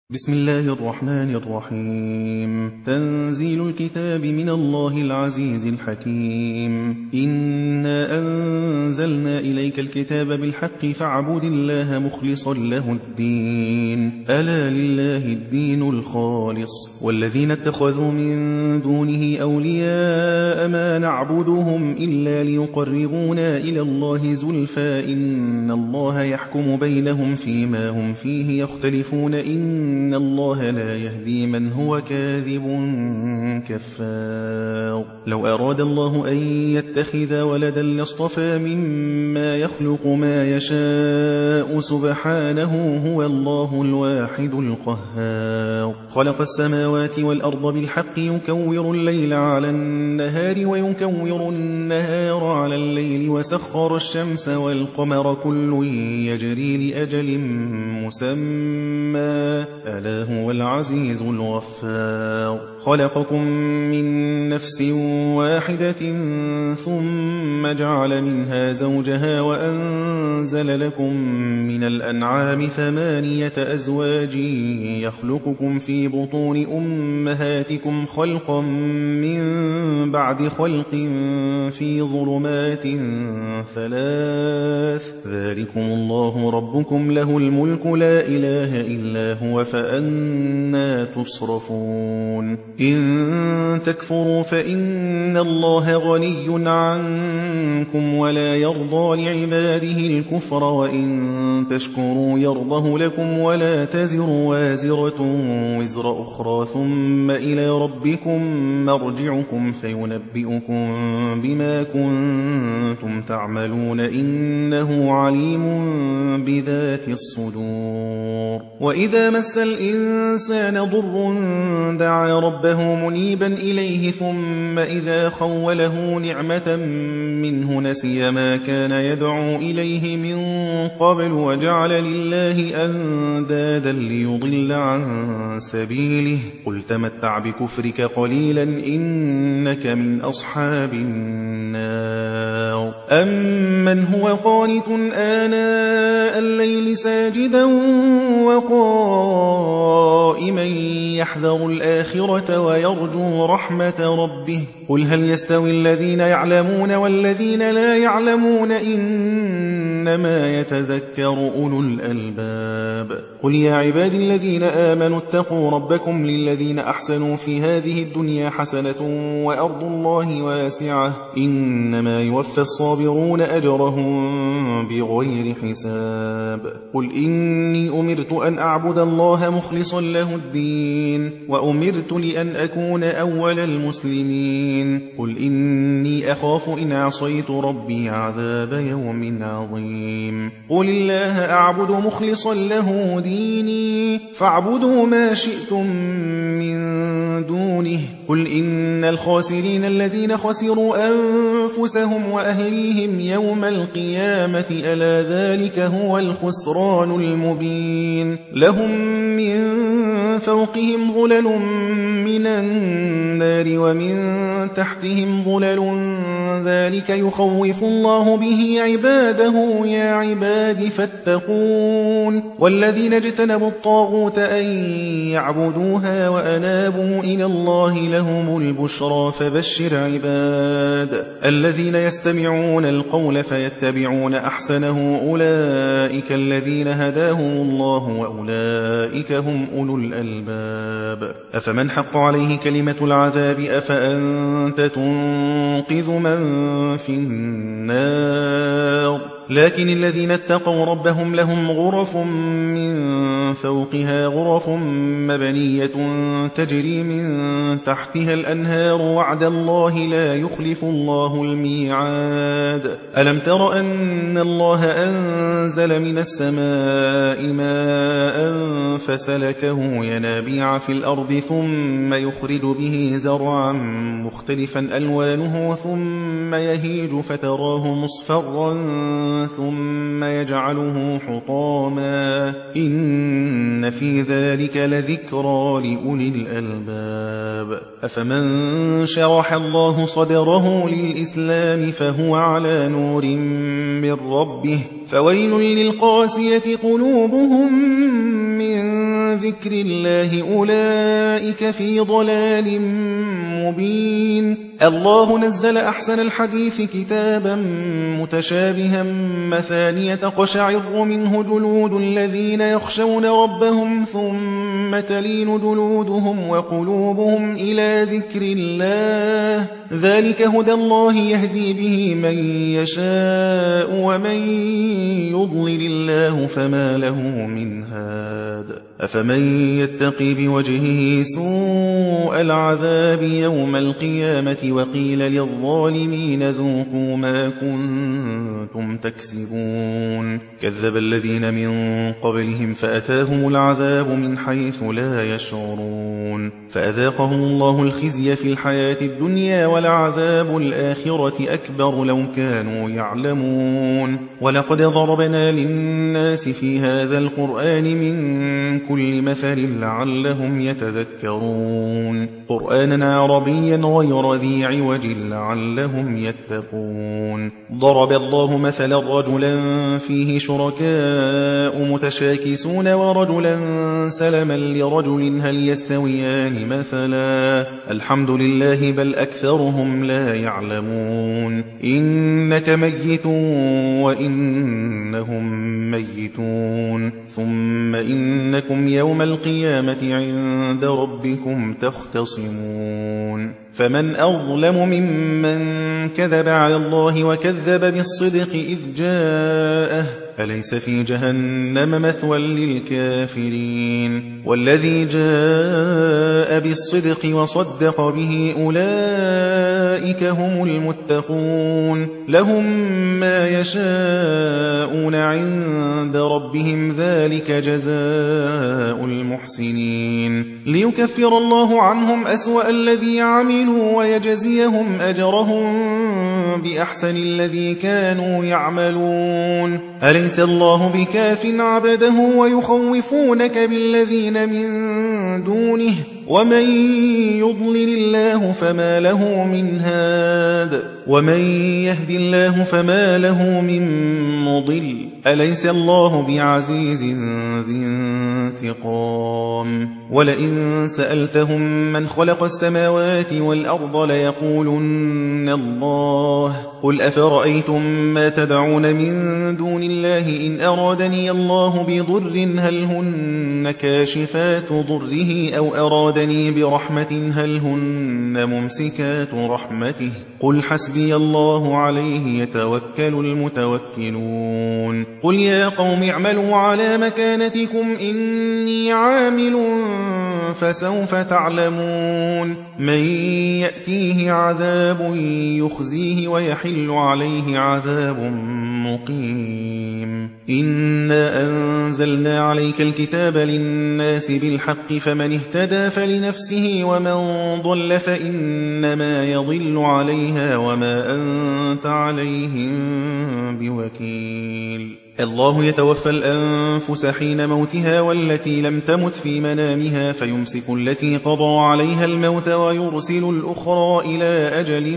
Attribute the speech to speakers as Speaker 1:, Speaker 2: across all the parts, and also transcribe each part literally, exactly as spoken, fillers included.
Speaker 1: بسم الله الرحمن الرحيم. تنزيل الكتاب من الله العزيز الحكيم. إنا أنزلنا إليك الكتاب بالحق فاعبد الله مخلصا له الدين، ألا لله الدين الخالص. والذين اتخذوا من دونه أولياء ما نعبدهم إلا ليقربونا إلى الله زلفى إن الله يحكم بينهم فيما هم فيه يختلفون إن إن الله لا يهدي من هو كاذب كفار. لو أراد الله أن يتخذ ولدا لاصطفى مما يخلق ما يشاء سبحانه هو الله الواحد القهار. خلق السماوات والأرض بالحق يكور الليل على النهار ويكور النهار على الليل وسخر الشمس والقمر كل يجري لأجل مسمى ألا هو العزيز الغفار. خلقكم من نفس واحدة ثم جعل منها زوجها وأنزل لكم من الأنعام ثمانية أزواج يخلقكم في بطون أمهاتكم خلقا من بعد خلق في ظلمات ثلاث ذلكم الله ربكم له الملك لا إله إلا هو فأنا تصرفون. إن تكفروا فإن الله غني عنكم ولا يرضى لعباده الكفر وإن تشكروا يرضه لكم ولا تزر وازرة وزر أخرى ثم إلى ربكم مرجعكم فينبئكم بما كنتم تعملون إنه عليم بذات الصدور. وإذا مس الإنسان ضر دعا ربه منيبا إليه ثم إذا خوله نعمة منه نسي ما كان يدعو إليه من قبل وجعل لله أندادا ليضل عن سبيله قل تمتع بكفرك قليلا إنك من أصحاب النار. أمن هو قانت آناء الليل ساجدا وقائما يحذر الآخرة ويرجو رحمة ربه قل هل يستوي الذين يعلمون والذين لا يعلمون إنما يتذكر أولو الألباب. قل يا عبادي الذين آمنوا اتقوا ربكم للذين أحسنوا في هذه الدنيا حسنة وأرض الله واسعة إنما يوفى الصابرون أجرهم بغير حساب. قل إني أمرت أن أعبد الله مخلصا له الدين وأمرت لأن أكون أول المسلمين. قل إني أخاف إن عصيت ربي عذاب يوم عظيم. قل الله أعبد مخلصا له ديني فاعبدوا ما شئتم من دونه. قل إن الخاسرين الذين خسروا أنفسهم وأهليهم يوم القيامة ألا ذلك هو الخسران المبين. لهم من فوقهم ظلل من النار ومن تحتهم ظلل ذلك يخوف الله به عباده يا عباد فاتقون. والذين اجتنبوا الطاغوت أن يعبدوها وأنابوا إلى الله لهم البشرى فبشر عباد الذين يستمعون القول فيتبعون أحسنه أولئك الذين هداهم الله وأولئك هم أولو الألباب. أفمن حق عليه كلمة العذاب أفأنت تنقذ من في النار. لكن الذين اتقوا ربهم لهم غرف من فوقها غرف مبنية تجري من تحتها الأنهار وعد الله لا يخلف الله الميعاد. ألم تر أن الله أنزل من السماء ماء فسلكه ينابيع في الأرض ثم يخرج به زرعا مختلفا ألوانه ثم يهيج فتراه مصفرا ثم يجعله حطاما إن في ذلك لذكرى لأولي الألباب. أفمن شرح الله صدره للإسلام فهو على نور من ربه فويل للقاسية قلوبهم من ذكر الله أولئك في ضلال مبين. الله نزل أحسن الحديث كتابا متشابها مثانية تقشعر منه جلود الذين يخشون ربهم ثم تلين جلودهم وقلوبهم إلى ذكر الله ذلك هدى الله يهدي به من يشاء ومن يضلل الله فما له من هاد. أفمن يتقي بوجهه سوء العذاب يوم القيامة وقيل للظالمين ذوقوا ما كنتم تكسبون. كذب الذين من قبلهم فأتاهم العذاب من حيث لا يشعرون فأذاقهم الله الخزي في الحياة الدنيا ولعذاب الآخرة أكبر لو كانوا يعلمون. ولقد ضربنا للناس في هذا القرآن من كل مثل لعلهم يتذكرون قرآنا عربيا غير ذي عوج لعلهم يتقون. ضرب الله مثلا رجلا فيه شركاء متشاكسون ورجلا سلما لرجل هل يستويان مثلا الحمد لله بل أكثرهم لا يعلمون. إنك ميت وإنهم ميتون ثم إنكم يوم القيامة عند ربكم تختصمون. فمن أظلم ممن كذب على الله وكذب بالصدق إذ جاءه أليس في جهنم مثوى للكافرين. والذي جاء بالصدق وصدق به أولئك هم المتقون لهم ما يشاءون عند ربهم ذلك جزاء المحسنين. ليكفر الله عنهم أسوأ الذي عملوا ويجزيهم أجرهم بأحسن الذي كانوا يعملون. أليس الله بكاف عبده ويخوفونك بالذين من دونه ومن يضلل الله فما له من هاد ومن يهد الله فما له من مضل. أليس الله بعزيز ذي انتقام. ولئن سألتهم من خلق السماوات والأرض ليقولن الله قل أفرأيتم ما تدعون من دون الله إن أرادني الله بضر هل هن كاشفات ضره أو أرادني برحمة هل هن ممسكات رحمته قل حسبي الله عليه يتوكل المتوكلون. قل يا قوم اعملوا على مكانتكم إني عامل فسوف تعلمون من يأتيه عذاب يخزيه ويحل عليه عذاب مقيم. إنا أنزلنا عليك الكتاب للناس بالحق فمن اهتدى فلنفسه ومن ضل فإنما يضل عليها وما أنت عليهم بوكيل. الله يتوفى الأنفس حين موتها والتي لم تمت في منامها فيمسك التي قضى عليها الموت ويرسل الأخرى إلى أجل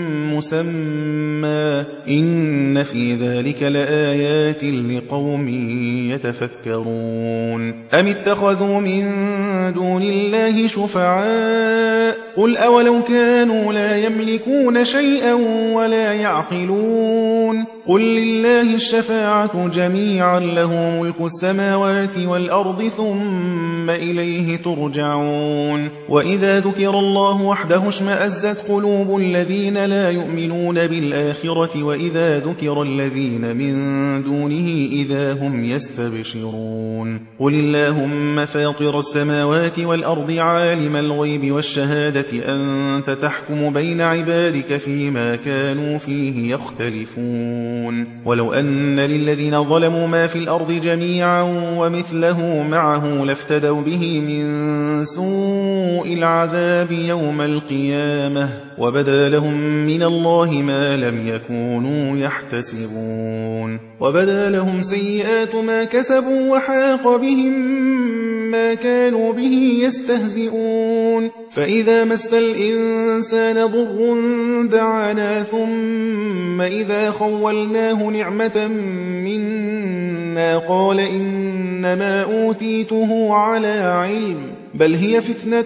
Speaker 1: مسمى إن في ذلك لآيات لقوم يتفكرون. أم اتخذوا من دون الله شفعاء قل أولو كانوا لا يملكون شيئا ولا يعقلون قل لله الشفاعة جميعا له ملك السماوات والأرض ثم إليه ترجعون. وإذا ذكر الله وحده اشمأزت قلوب الذين لا يؤمنون بالآخرة وإذا ذكر الذين من دونه إذا هم يستبشرون. قل اللهم فاطر السماوات والأرض عالم الغيب والشهادة أنت تحكم بين عبادك فيما كانوا فيه يختلفون. ولو أن للذين ظلموا ما في الأرض جميعا ومثله معه لافتدوا به من سوء العذاب يوم القيامة وبدا لهم من الله ما لم يكونوا يحتسبون. وبدا لهم سيئات ما كسبوا وحاق بهم ما كانوا به يستهزئون. فإذا مس الإنسان ضر دعانا ثم إذا خولناه نعمة منا الْحُسْنَىٰ قَالَ إِنَّمَا أُوتِيتُهُ عَلَىٰ عِلْمٍ بَلْ هِيَ فِتْنَةٌ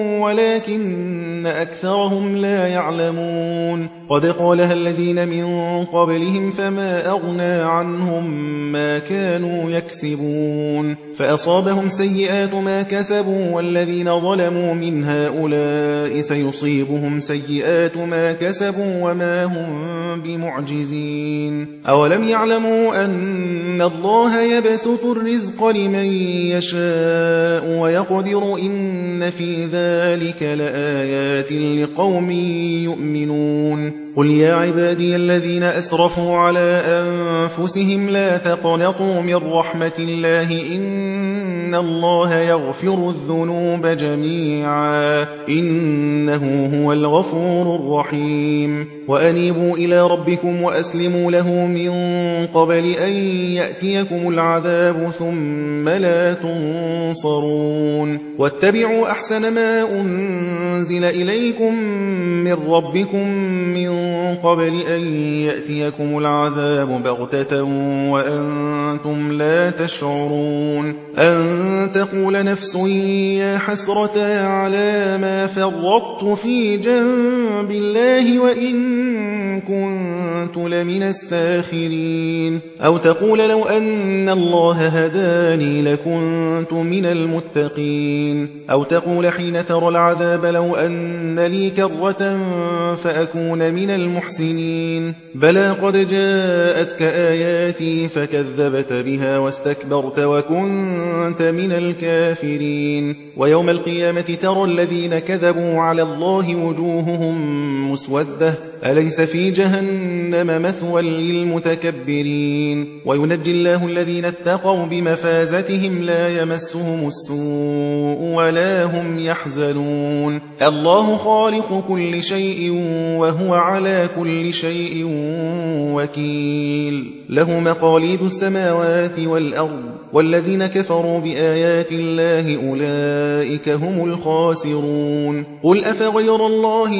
Speaker 1: وَلَٰكِنَّ أَكْثَرَهُمْ لَا يَعْلَمُونَ قَدْ قَالَهَا الَّذِينَ مِن قَبْلِهِمْ فَمَا أَغْنَىٰ عَنْهُم مَّا كَانُوا يَكْسِبُونَ فَأَصَابَهُمْ سَيِّئَاتُ مَا كَسَبُوا وَالَّذِينَ ظَلَمُوا مِنْ هَٰؤُلَاءِ سَيُصِيبُهُمْ سَيِّئَاتُ مَا كَسَبُوا وَمَا هُم بِمُعْجِزِينَ أَوَلَمْ يَعْلَمُوا أَنَّ اللَّهَ يَبْسُطُ الرِّزْقَ لِمَن يَشَاءُ وَيَقْدِرُ إِنَّ في ذَلِكَ لَآيَاتٍ لِقَوْمٍ يُؤْمِنُونَ قُلْ يَا عِبَادِيَ الَّذِينَ أَسْرَفُوا عَلَىٰ أَنفُسِهِمْ لَا تَقْنَطُوا مِن رَّحْمَةِ اللَّهِ إِنَّ اللَّهَ يَغْفِرُ الذُّنُوبَ جَمِيعًا إِنَّهُ هُوَ الْغَفُورُ الرَّحِيمُ وَأَنِيبُوا إِلَىٰ رَبِّكُمْ وَأَسْلِمُوا لَهُ مِن قَبْلِ أَن يَأْتِيَكُمُ الْعَذَابُ ثُمَّ لَا تُنصَرُونَ وَاتَّبِعُوا أَحْسَنَ مَا أُنزِلَ إِلَيْكُم مِّن رَّبِّكُم مِّن قَبْلِ أَن يَأْتِيَكُمُ الْعَذَابُ بَغْتَةً وَأَنتُمْ لَا تَشْعُرُونَ أَن تَقُولَ نَفْسٌ يَا حَسْرَتَا عَلَىٰ مَا فَرَّطتُ فِي جَنبِ اللَّهِ وَإِن كُنتُ لَمِنَ السَّاخِرِينَ أَوْ تَقُولَ لَوْ أَنَّ اللَّهَ هَدَانِي لَكُنتُ مِنَ الْمُتَّقِينَ أَوْ تَقُولَ حِينَ تَرَى الْعَذَابَ لَوْ أَنَّ لِي كَرَّةً فَأَكُونَ مِنَ الْمُحْسِنِينَ بَلَىٰ قَدْ جَاءَتْكَ آيَاتِي فَكَذَّبْتَ بِهَا وَاسْتَكْبَرْتَ وَكُنتَ مِنَ الْكَافِرِينَ وَيَوْمَ الْقِيَامَةِ تَرَى الَّذِينَ كَذَبُوا عَلَى اللَّهِ وُجُوهُهُم مُّسْوَدَّةٌ أَلَيْسَ فِي جَهَنَّمَ مَثْوًى لِّلْمُتَكَبِّرِينَ وَيُنَجِّي اللَّهُ الَّذِينَ اتَّقَوْا بِمَفَازَتِهِمْ لَا يَمَسُّهُمُ السُّوءُ وَلَا هُمْ يَحْزَنُونَ اللَّهُ خَالِقُ كُلِّ شَيْءٍ وَهُوَ عَلَىٰ كُلِّ شَيْءٍ وَكِيلٌ لَّهُ مَقَالِيدُ السَّمَاوَاتِ وَالْأَرْضِ وَالَّذِينَ كَفَرُوا بِآيَاتِ اللَّهِ أُولَٰئِكَ هُمُ الْخَاسِرُونَ قُلْ أَفَغَيْرَ اللَّهِ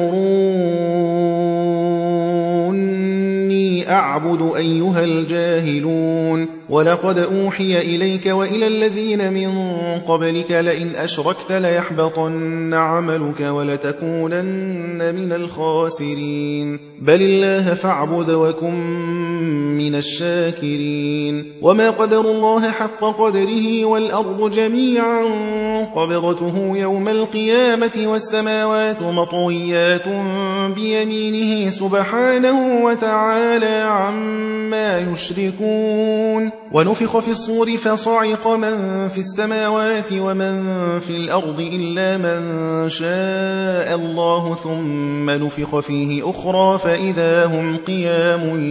Speaker 1: تَأْمُرُونِّي أَعْبُدُ أَيُّهَا الْجَاهِلُونَ وَلَقَدْ أُوحِيَ إِلَيْكَ وَإِلَى الَّذِينَ مِن قَبْلِكَ لَئِنْ أَشْرَكْتَ لَيَحْبَطَنَّ عَمَلُكَ وَلَتَكُونَنَّ مِنَ الْخَاسِرِينَ بَلِ اللَّهَ فَاعْبُدْ وَكُن مِّنَ الشَّاكِرِينَ وَمَا قَدَرُوا اللَّهَ حَقَّ قَدْرِهِ وَالْأَرْضُ جَمِيعًا قَبْضَتُهُ يَوْمَ الْقِيَامَةِ وَالسَّمَاوَاتُ مَطْوِيَّاتٌ بِيَمِينِهِ سُبْحَانَهُ وَتَعَالَىٰ عَمَّا يُشْرِكُونَ وَنُفِخَ فِي الصُّورِ فَصَعِقَ مَن فِي السَّمَاوَاتِ وَمَن فِي الْأَرْضِ إِلَّا مَن شَاءَ اللَّهُ ثُمَّ نُفِخَ فِيهِ أُخْرَىٰ فَإِذَا هُمْ قِيَامٌ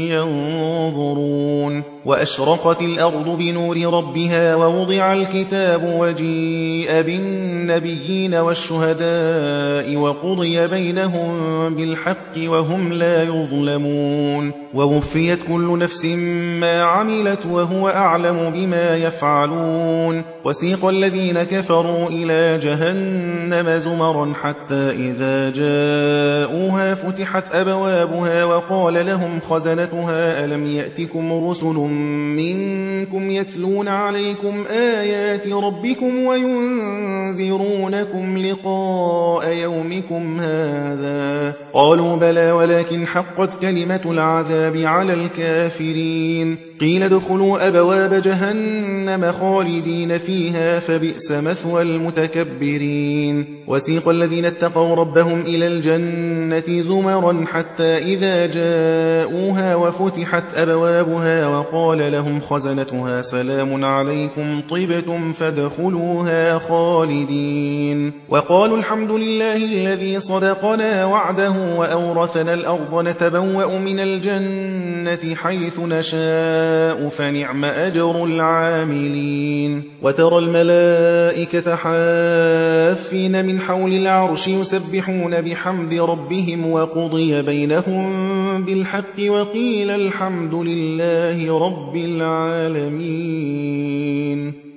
Speaker 1: يَنظُرُونَ وَأَشْرَقَتِ الْأَرْضُ بِنُورِ رَبِّهَا وَوُضِعَ الْكِتَابُ وَجِيءَ بِالنَّبِيِّينَ وَالشُّهَدَاءِ وَقُضِيَ بَيْنَهُم بِالْحَقِّ وَهُمْ لَا يُظْلَمُونَ وَوُفِّيَتْ كُلُّ نَفْسٍ مَّا عَمِلَتْ وَهُوَ أَعْلَمُ بِمَا يَفْعَلُونَ وَسِيقَ الَّذِينَ كَفَرُوا إِلَىٰ جَهَنَّمَ زُمَرًا حَتَّىٰ إِذَا جَاءُوهَا فُتِحَتْ أَبْوَابُهَا وَقَالَ لَهُمْ خَزَنَتُهَا أَلَمْ يَأْتِكُمْ رُسُلٌ مِّنكُمْ يَتْلُونَ عَلَيْكُمْ آيَاتِ رَبِّكُمْ وَيُنذِرُونَكُمْ لِقَاءَ يَوْمِكُمْ هَٰذَا قَالُوا بَلَىٰ وَلَٰكِنْ حَقَّتْ كَلِمَةُ الْعَذَابِ عَلَى الْكَافِرِينَ قِيلَ ادْخُلُوا أَبْوَابَ جَهَنَّمَ خَالِدِينَ فِيهَا فَبِئْسَ مَثْوَى الْمُتَكَبِّرِينَ وَسِيقَ الَّذِينَ اتَّقَوْا رَبَّهُمْ إِلَى الْجَنَّةِ زُمَرًا حَتَّىٰ إِذَا جَاءُوهَا وَفُتِحَتْ أَبْوَابُهَا وَقَالَ لَهُمْ خَزَنَتُهَا سَلَامٌ عَلَيْكُمْ طِبْتُمْ فَادْخُلُوهَا خَالِدِينَ وَقَالُوا الْحَمْدُ لِلَّهِ الَّذِي صَدَقَنَا وَعْدَهُ وَأَوْرَثَنَا الْأَرْضَ نَتَبَوَّأُ مِنَ الْجَنَّةِ حَيْثُ نَشَاءُ فَنِعْمَ أَجْرُ الْعَامِلِينَ وَتَرَى الْمَلَائِكَةَ حَافِّينَ مِنْ حَوْلِ الْعَرْشِ يُسَبِّحُونَ بِحَمْدِ رَبِّهِمْ وَقُضِيَ بَيْنَهُم بِالْحَقِّ وَقِيلَ الْحَمْدُ لِلَّهِ رَبِّ الْعَالَمِينَ